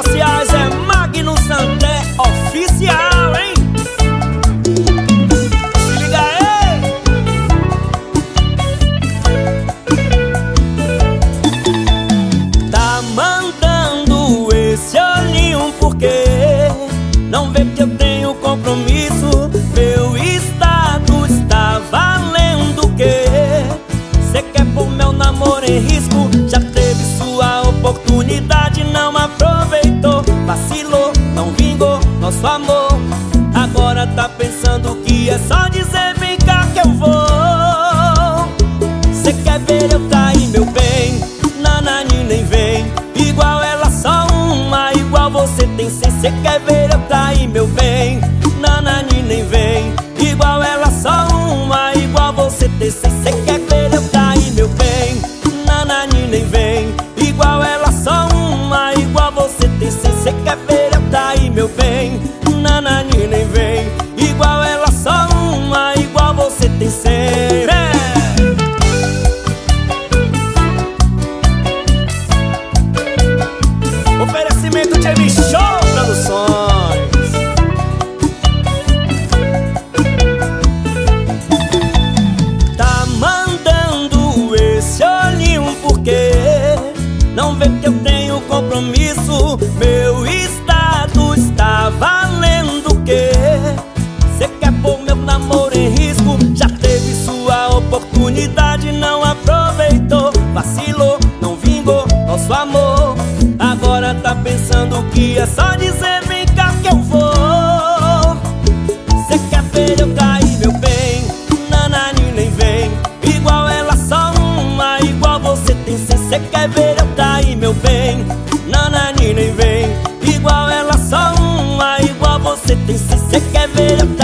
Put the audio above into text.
sociais é Magno Santé Oficial, hein? Se liga aí! Tá mandando esse olhinho porque não vê que eu tenho compromisso. Meu estado está valendo o quê? Cê quer pôr meu namoro em risco? Já teve sua oportunidade, não aproveitou. Vacilou, não vingou nosso amor. Agora tá pensando que é só dizer vem cá que eu vou. Cê quer ver eu cair, meu bem? Nanani nem vem. Igual ela só uma, igual você tem 100. Cê quer ver eu cair, meu bem? Nanani nem vem. Igual ela só uma, igual você tem 100. Cê quer ver eu cair, meu bem? Nanani nem vem. Igual ela só uma, igual você tem 100. Cê quer ver eu cair, meu bem? Nanani nem vem. Igual ela só uma, igual você tem 100. Oferecimento de M Show Produções. Tá mandando esse olhinho porque não vê que eu tenho compromisso. Meu estado está valendo o quê? Cê quer pôr meu namoro em risco? Já teve sua oportunidade, não aproveitou. Vacilou, não vingou nosso amor. Agora tá pensando que é só dizer vem cá que eu vou. Cê quer ver eu cair, meu bem? Nanani nem vem. Igual ela só uma, igual você tem 100. Cê quer ver eu cair, meu bem? Nanani nem vem. Igual ela só uma, igual você tem 100. Cê quer ver eu cair?